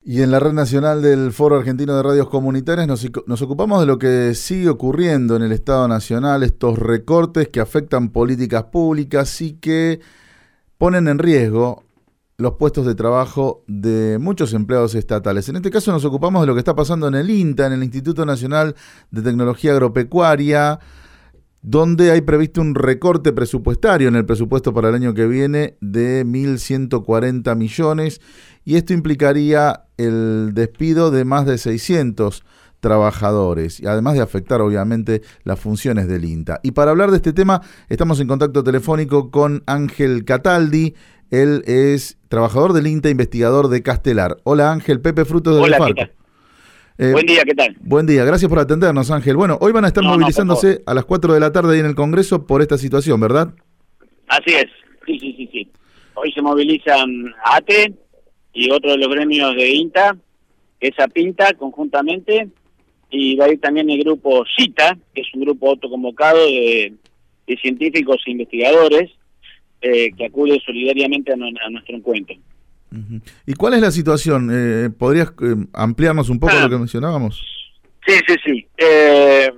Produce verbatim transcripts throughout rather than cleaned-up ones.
Y en la Red Nacional del Foro Argentino de Radios Comunitarias nos, nos ocupamos de lo que sigue ocurriendo en el Estado Nacional, estos recortes que afectan políticas públicas y que ponen en riesgo los puestos de trabajo de muchos empleados estatales. En este caso nos ocupamos de lo que está pasando en el INTA, en el Instituto Nacional de Tecnología Agropecuaria, donde hay previsto un recorte presupuestario en el presupuesto para el año que viene de mil ciento cuarenta millones, y esto implicaría el despido de más de seiscientos trabajadores, y además de afectar obviamente las funciones del INTA. Y para hablar de este tema estamos en contacto telefónico con Ángel Cataldi. Él es trabajador del INTA, investigador de Castelar. Hola Ángel, Pepe Frutos de Hola, Farco. ¿qué tal? Eh, buen día, ¿qué tal? Buen día, gracias por atendernos, Ángel. Bueno, hoy van a estar no, movilizándose no, a las cuatro de la tarde ahí en el Congreso por esta situación, ¿verdad? Así es, sí, sí, sí, sí. Hoy se movilizan A T E y otro de los gremios de INTA, que es APINTA, conjuntamente, y va a ir también el grupo CITA, que es un grupo autoconvocado de, de científicos e investigadores, eh, que acude solidariamente a, a nuestro encuentro. Uh-huh. ¿Y cuál es la situación? Eh, ¿Podrías eh, ampliarnos un poco ah, lo que mencionábamos? Sí, sí, sí. Eh,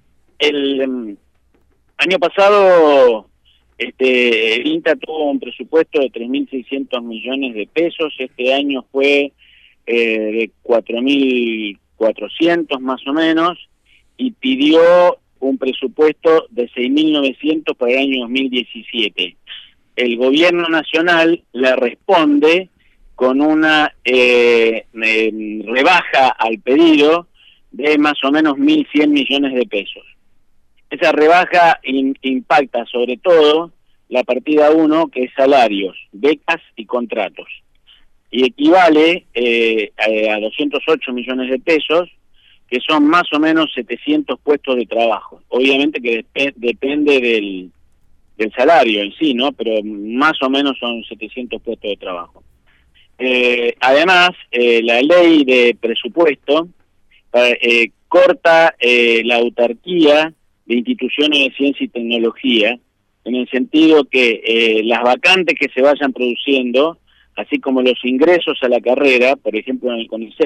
el um, año pasado este, el INTA tuvo un presupuesto de tres mil seiscientos millones de pesos. Este año fue eh, de cuatro mil cuatrocientos más o menos, y pidió un presupuesto de seis mil novecientos para el año dos mil diecisiete. El gobierno nacional le responde con una eh, eh, rebaja al pedido de más o menos mil cien millones de pesos. Esa rebaja in, impacta sobre todo la partida uno, que es salarios, becas y contratos, y equivale eh, a, a doscientos ocho millones de pesos, que son más o menos setecientos puestos de trabajo. Obviamente que dep depende del, del salario en sí, ¿no? Pero más o menos son setecientos puestos de trabajo. Eh, además, eh, la ley de presupuesto eh, corta eh, la autarquía de instituciones de ciencia y tecnología, en el sentido que eh, las vacantes que se vayan produciendo, así como los ingresos a la carrera, por ejemplo en el CONICET,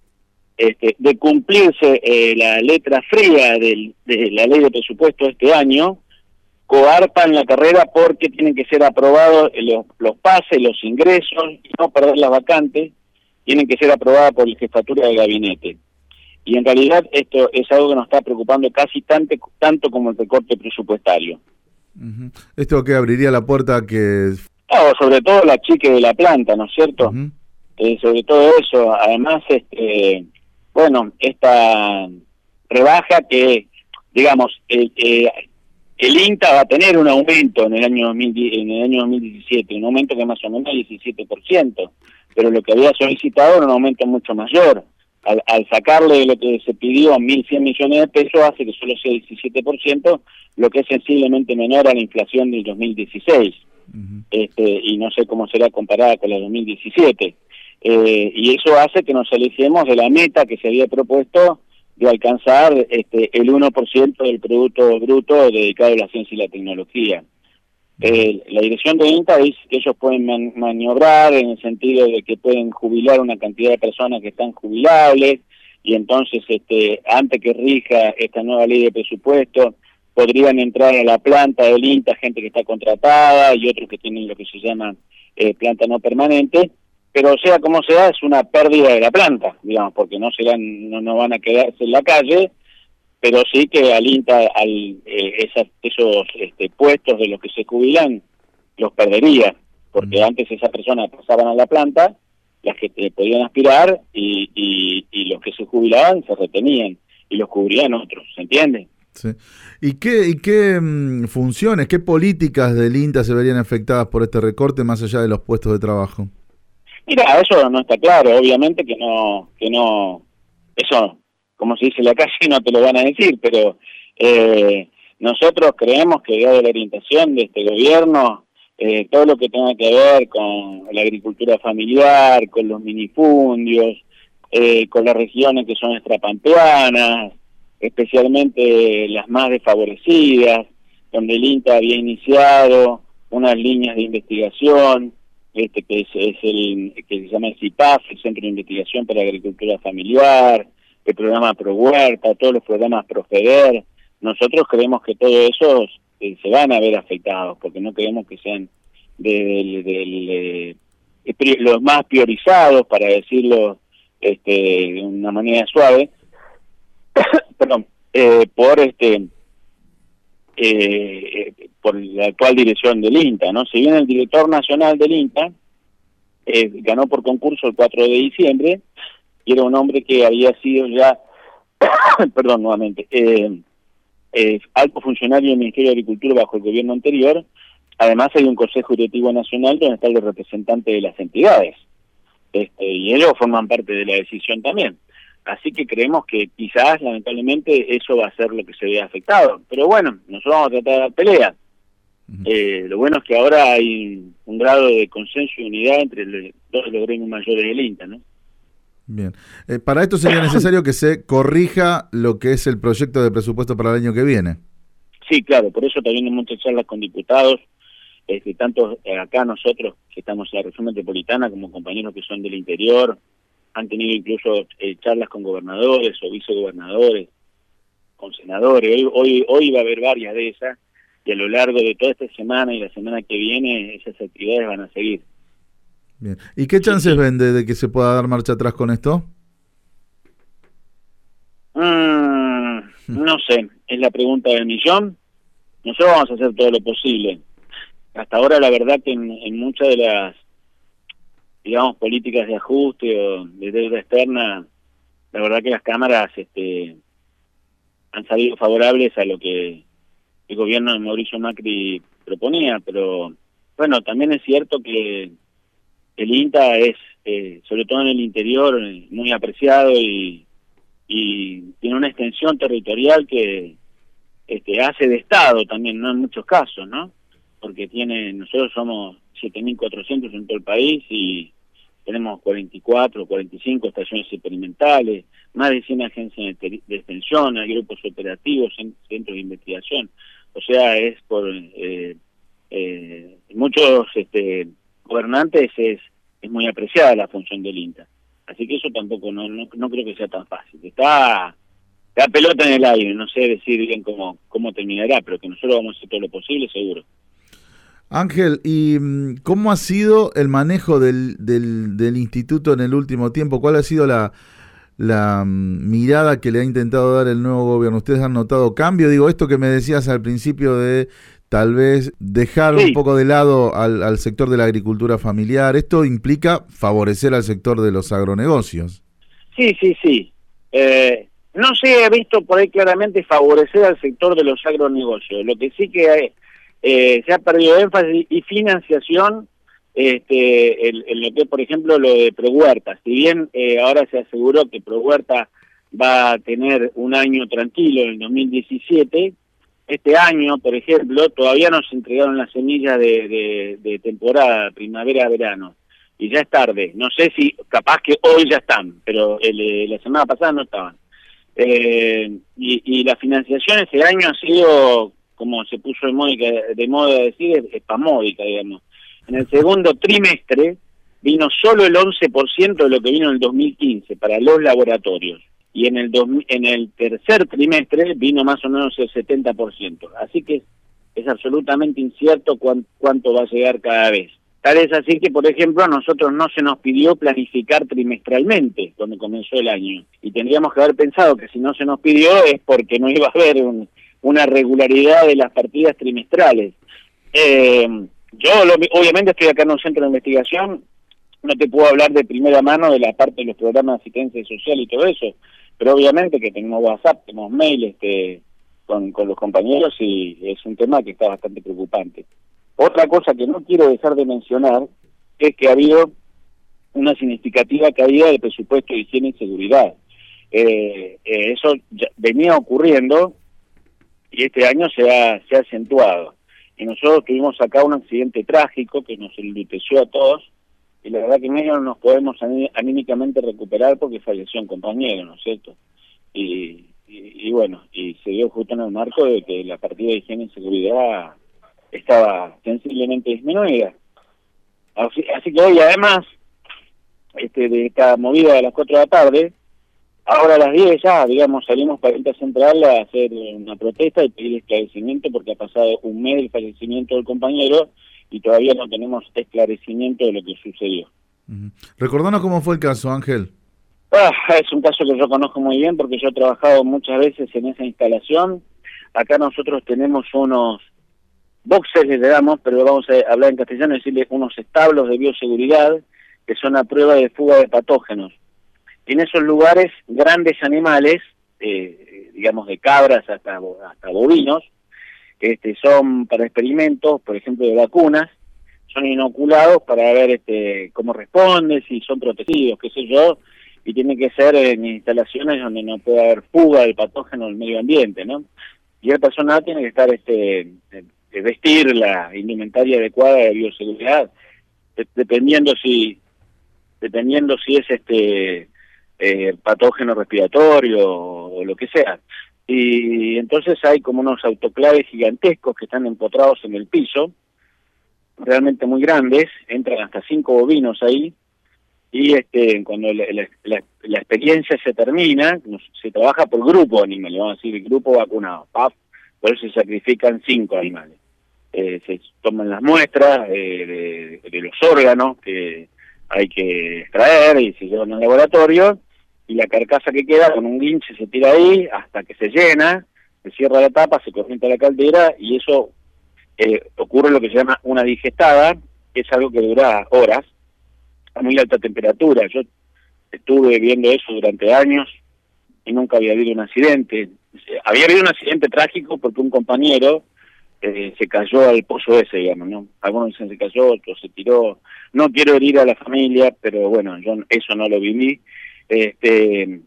este, de cumplirse eh, la letra fría del, de la ley de presupuesto de este año, coartan la carrera porque tienen que ser aprobados los, los pases, los ingresos, y no perder las vacantes, tienen que ser aprobadas por la jefatura de gabinete. Y en realidad esto es algo que nos está preocupando casi tanto, tanto como el recorte presupuestario. Uh-huh. ¿Esto que abriría la puerta a que...? No, sobre todo la chique de la planta, ¿no es cierto? Uh-huh. eh, sobre todo eso, además, este, bueno, esta rebaja que, digamos, eh, eh, el INTA va a tener un aumento en el año dos mil diez, en el año dos mil diecisiete, un aumento que más o menos diecisiete por ciento, pero lo que había solicitado era un aumento mucho mayor. Al, al sacarle lo que se pidió a mil cien millones de pesos, hace que solo sea diecisiete por ciento, lo que es sensiblemente menor a la inflación del dos mil dieciséis. Uh-huh. este, y no sé cómo será comparada con la dos mil diecisiete. Eh, y eso hace que nos alejemos de la meta que se había propuesto de alcanzar este, el uno por ciento del Producto Bruto dedicado a la ciencia y la tecnología. Eh, la dirección de INTA dice que ellos pueden man maniobrar en el sentido de que pueden jubilar una cantidad de personas que están jubilables, y entonces este, antes que rija esta nueva ley de presupuesto podrían entrar a la planta del INTA gente que está contratada y otros que tienen lo que se llama eh, planta no permanente, pero sea como sea es una pérdida de la planta, digamos, porque no serán, no, no van a quedarse en la calle, pero sí que al INTA, al, eh, esas, esos este, puestos de los que se jubilan, los perdería, porque mm. antes esas personas pasaban a la planta, las que te podían aspirar, y, y, y los que se jubilaban se retenían, y los cubrían otros, ¿se entiende? Sí. ¿Y qué, y qué mmm, funciones, qué políticas del INTA se verían afectadas por este recorte más allá de los puestos de trabajo? Mira, eso no está claro, obviamente que no, que no, eso, como se dice en la calle, no te lo van a decir, pero eh, nosotros creemos que dada la orientación de este gobierno, eh, todo lo que tenga que ver con la agricultura familiar, con los minifundios, eh, con las regiones que son extrapampeanas, especialmente las más desfavorecidas, donde el INTA había iniciado unas líneas de investigación este que es, es el que se llama el C I P A F, el Centro de Investigación para la Agricultura Familiar, el programa Pro Huerta, todos los programas Profeder. Nosotros creemos que todos esos eh, se van a ver afectados, porque no queremos que sean de, de, de, de, de los más priorizados, para decirlo este, de una manera suave, perdón, eh, por este eh, por la actual dirección del INTA, ¿no? Si bien el director nacional del INTA eh, ganó por concurso el cuatro de diciembre, y era un hombre que había sido ya, perdón, nuevamente, eh, eh, alto funcionario del Ministerio de Agricultura bajo el gobierno anterior. Además hay un Consejo Directivo Nacional donde está el representante de las entidades, este, y ellos forman parte de la decisión también. Así que creemos que quizás, lamentablemente, eso va a ser lo que se vea afectado. Pero bueno, nosotros vamos a tratar de dar pelea. Uh-huh. Eh, lo bueno es que ahora hay un grado de consenso y unidad entre el, todos los gremios mayores del INTA, ¿no? Bien. Eh, para esto sería necesario que se corrija lo que es el proyecto de presupuesto para el año que viene. Sí, claro, por eso también hemos hecho charlas con diputados, este, tanto acá nosotros que estamos en la región metropolitana como compañeros que son del interior. Han tenido incluso eh, charlas con gobernadores o vicegobernadores, con senadores. Hoy, hoy, hoy va a haber varias de esas, y a lo largo de toda esta semana y la semana que viene esas actividades van a seguir. Bien. ¿Y qué chances sí, ven de, de que se pueda dar marcha atrás con esto? Mm, no sé, es la pregunta del millón. Nosotros vamos a hacer todo lo posible. Hasta ahora la verdad que en, en muchas de las, digamos, políticas de ajuste o de deuda externa, la verdad que las cámaras este, han salido favorables a lo que el gobierno de Mauricio Macri proponía, pero bueno, también es cierto que el INTA es, eh, sobre todo en el interior, muy apreciado y, y tiene una extensión territorial que este, hace de Estado también, ¿no? En muchos casos, ¿no? Porque tiene, nosotros somos siete mil cuatrocientos en todo el país y tenemos cuarenta y cuatro, cuarenta y cinco estaciones experimentales, más de cien agencias de, de extensión, hay grupos operativos, centros de investigación. O sea, es por eh, eh, muchos este, gobernantes es, es muy apreciada la función del INTA. Así que eso tampoco, no, no, no creo que sea tan fácil. Está la pelota en el aire, no sé decir bien cómo, cómo terminará, pero que nosotros vamos a hacer todo lo posible, seguro. Ángel, ¿y cómo ha sido el manejo del, del, del instituto en el último tiempo? ¿Cuál ha sido la, la mirada que le ha intentado dar el nuevo gobierno? ¿Ustedes han notado cambio? Digo, esto que me decías al principio de tal vez dejar sí. un poco de lado al, al sector de la agricultura familiar, ¿esto implica favorecer al sector de los agronegocios? Sí, sí, sí. Eh, no se ha visto por ahí claramente favorecer al sector de los agronegocios. Lo que sí que hay... Eh, se ha perdido énfasis y financiación este, en, en lo que, por ejemplo, lo de Pro Huerta. Si bien eh, ahora se aseguró que Pro Huerta va a tener un año tranquilo en el dos mil diecisiete, este año, por ejemplo, todavía no se entregaron las semillas de, de, de temporada, primavera-verano, y ya es tarde. No sé si, capaz que hoy ya están, pero el, la semana pasada no estaban. Eh, y, y la financiación este año ha sido, como se puso de moda, de moda decir, espamódica, digamos. En el segundo trimestre vino solo el once por ciento de lo que vino en el dos mil quince para los laboratorios. Y en el, dos, en el tercer trimestre vino más o menos el setenta por ciento. Así que es, es absolutamente incierto cuán, cuánto va a llegar cada vez. Tal es así que, por ejemplo, a nosotros no se nos pidió planificar trimestralmente cuando comenzó el año. Y tendríamos que haber pensado que si no se nos pidió es porque no iba a haber un... una regularidad de las partidas trimestrales. Eh, yo lo, obviamente estoy acá en un centro de investigación, no te puedo hablar de primera mano de la parte de los programas de asistencia social y todo eso, pero obviamente que tenemos WhatsApp, tenemos mail este, con, con los compañeros y es un tema que está bastante preocupante. Otra cosa que no quiero dejar de mencionar es que ha habido una significativa caída del presupuesto de higiene y seguridad. Eh, eh, eso ya venía ocurriendo y este año se ha, se ha acentuado. Y nosotros tuvimos acá un accidente trágico que nos enluteció a todos, y la verdad que medio no nos podemos anímicamente recuperar porque falleció un compañero, ¿no es cierto? Y, y, y bueno, y se dio justo en el marco de que la partida de higiene y seguridad estaba sensiblemente disminuida. Así, así que hoy, además, este, de esta movida de las cuatro de la tarde, ahora a las diez ya, digamos, salimos para Quinta Central a hacer una protesta y pedir esclarecimiento porque ha pasado un mes del fallecimiento del compañero y todavía no tenemos esclarecimiento de lo que sucedió. Uh-huh. Recordanos cómo fue el caso, Ángel. Ah, es un caso que yo conozco muy bien porque yo he trabajado muchas veces en esa instalación. Acá nosotros tenemos unos boxes, le damos, pero vamos a hablar en castellano, decirle unos establos de bioseguridad que son a prueba de fuga de patógenos. En esos lugares, grandes animales, eh, digamos de cabras hasta, hasta bovinos, este, son para experimentos, por ejemplo, de vacunas, son inoculados para ver este, cómo responden, si son protegidos, qué sé yo, y tiene que ser en instalaciones donde no pueda haber fuga del patógeno del medio ambiente, ¿no? Y el personal tiene que estar, este, de vestir la indumentaria adecuada de bioseguridad, de, dependiendo si, dependiendo si es este eh, patógeno respiratorio o, o lo que sea. Y entonces hay como unos autoclaves gigantescos que están empotrados en el piso, realmente muy grandes, entran hasta cinco bovinos ahí, y este cuando la, la, la, la experiencia se termina, se trabaja por grupo de animales, vamos a decir, el grupo vacunado, ¡paf! Por eso se sacrifican cinco animales. Eh, se toman las muestras eh, de, de los órganos que hay que extraer y se llevan al laboratorio, y la carcasa que queda con un guinche se tira ahí hasta que se llena, se cierra la tapa, se corrienta la caldera, y eso eh, ocurre lo que se llama una digestada, que es algo que dura horas, a muy alta temperatura. Yo estuve viendo eso durante años y nunca había habido un accidente. Había habido un accidente trágico porque un compañero eh, se cayó al pozo ese, digamos, ¿no? Algunos dicen se cayó, otros se tiró. No quiero herir a la familia, pero bueno, yo eso no lo viví. Este,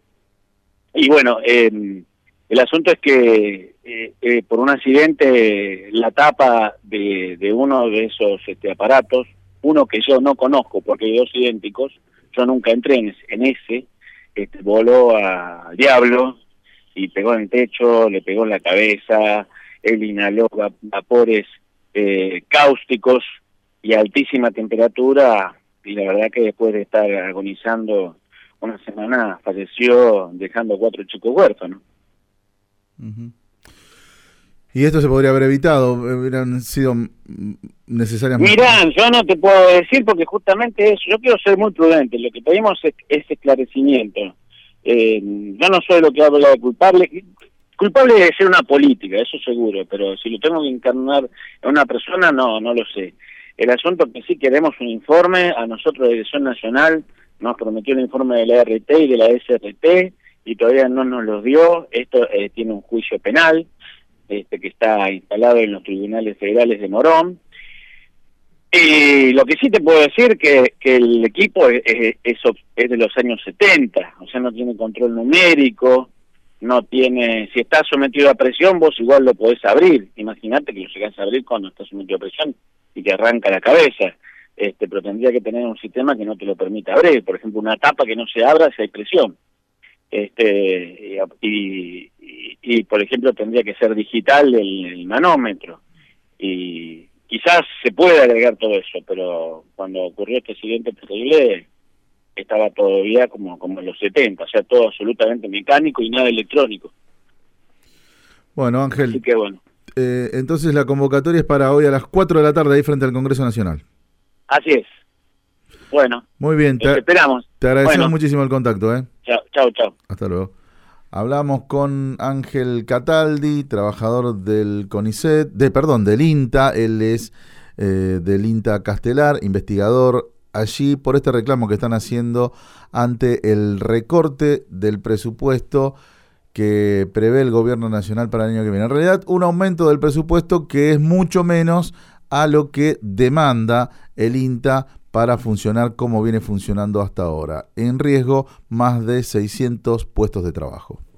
y bueno, eh, el asunto es que eh, eh, por un accidente la tapa de, de uno de esos este, aparatos, uno que yo no conozco porque hay dos idénticos, yo nunca entré en ese, en ese este, voló al diablo y pegó en el techo, le pegó en la cabeza, él inhaló vapores eh, cáusticos y a altísima temperatura, y la verdad que después de estar agonizando una semana falleció dejando cuatro chicos huérfanos. Uh-huh. Y esto se podría haber evitado, hubieran sido necesarias. Mirá, yo no te puedo decir porque justamente eso, yo quiero ser muy prudente, lo que pedimos es, es esclarecimiento. Eh, yo no soy lo que habla de culpable, culpable debe ser una política, eso seguro, pero si lo tengo que encarnar en una persona, no, no lo sé. El asunto es que sí queremos un informe, a nosotros de Dirección Nacional nos prometió el informe de la R T y de la S R T y todavía no nos los dio. Esto eh, tiene un juicio penal este, que está instalado en los tribunales federales de Morón. Y lo que sí te puedo decir que que el equipo es, es, es de los años setenta, o sea, no tiene control numérico, no tiene, si estás sometido a presión vos igual lo podés abrir, imagínate que lo llegás a abrir cuando estás sometido a presión y te arranca la cabeza, este, pero tendría que tener un sistema que no te lo permita abrir, por ejemplo una tapa que no se abra si hay presión, este y, y, y por ejemplo tendría que ser digital el, el manómetro, y quizás se puede agregar todo eso, pero cuando ocurrió este accidente terrible estaba todavía como, como en los setenta, o sea, todo absolutamente mecánico y nada electrónico. Bueno, Ángel, así que bueno. Eh, entonces la convocatoria es para hoy a las cuatro de la tarde ahí frente al Congreso Nacional. Así es. Bueno. Muy bien, te, esperamos. Te agradecemos bueno. muchísimo el contacto, ¿eh? Chao, chao, chao. Hasta luego. Hablamos con Ángel Cataldi, trabajador del CONICET, de perdón, del INTA. Él es eh, del INTA Castelar, investigador allí por este reclamo que están haciendo ante el recorte del presupuesto que prevé el gobierno nacional para el año que viene. En realidad, un aumento del presupuesto que es mucho menos a lo que demanda el INTA para funcionar como viene funcionando hasta ahora. En riesgo, más de seiscientos puestos de trabajo.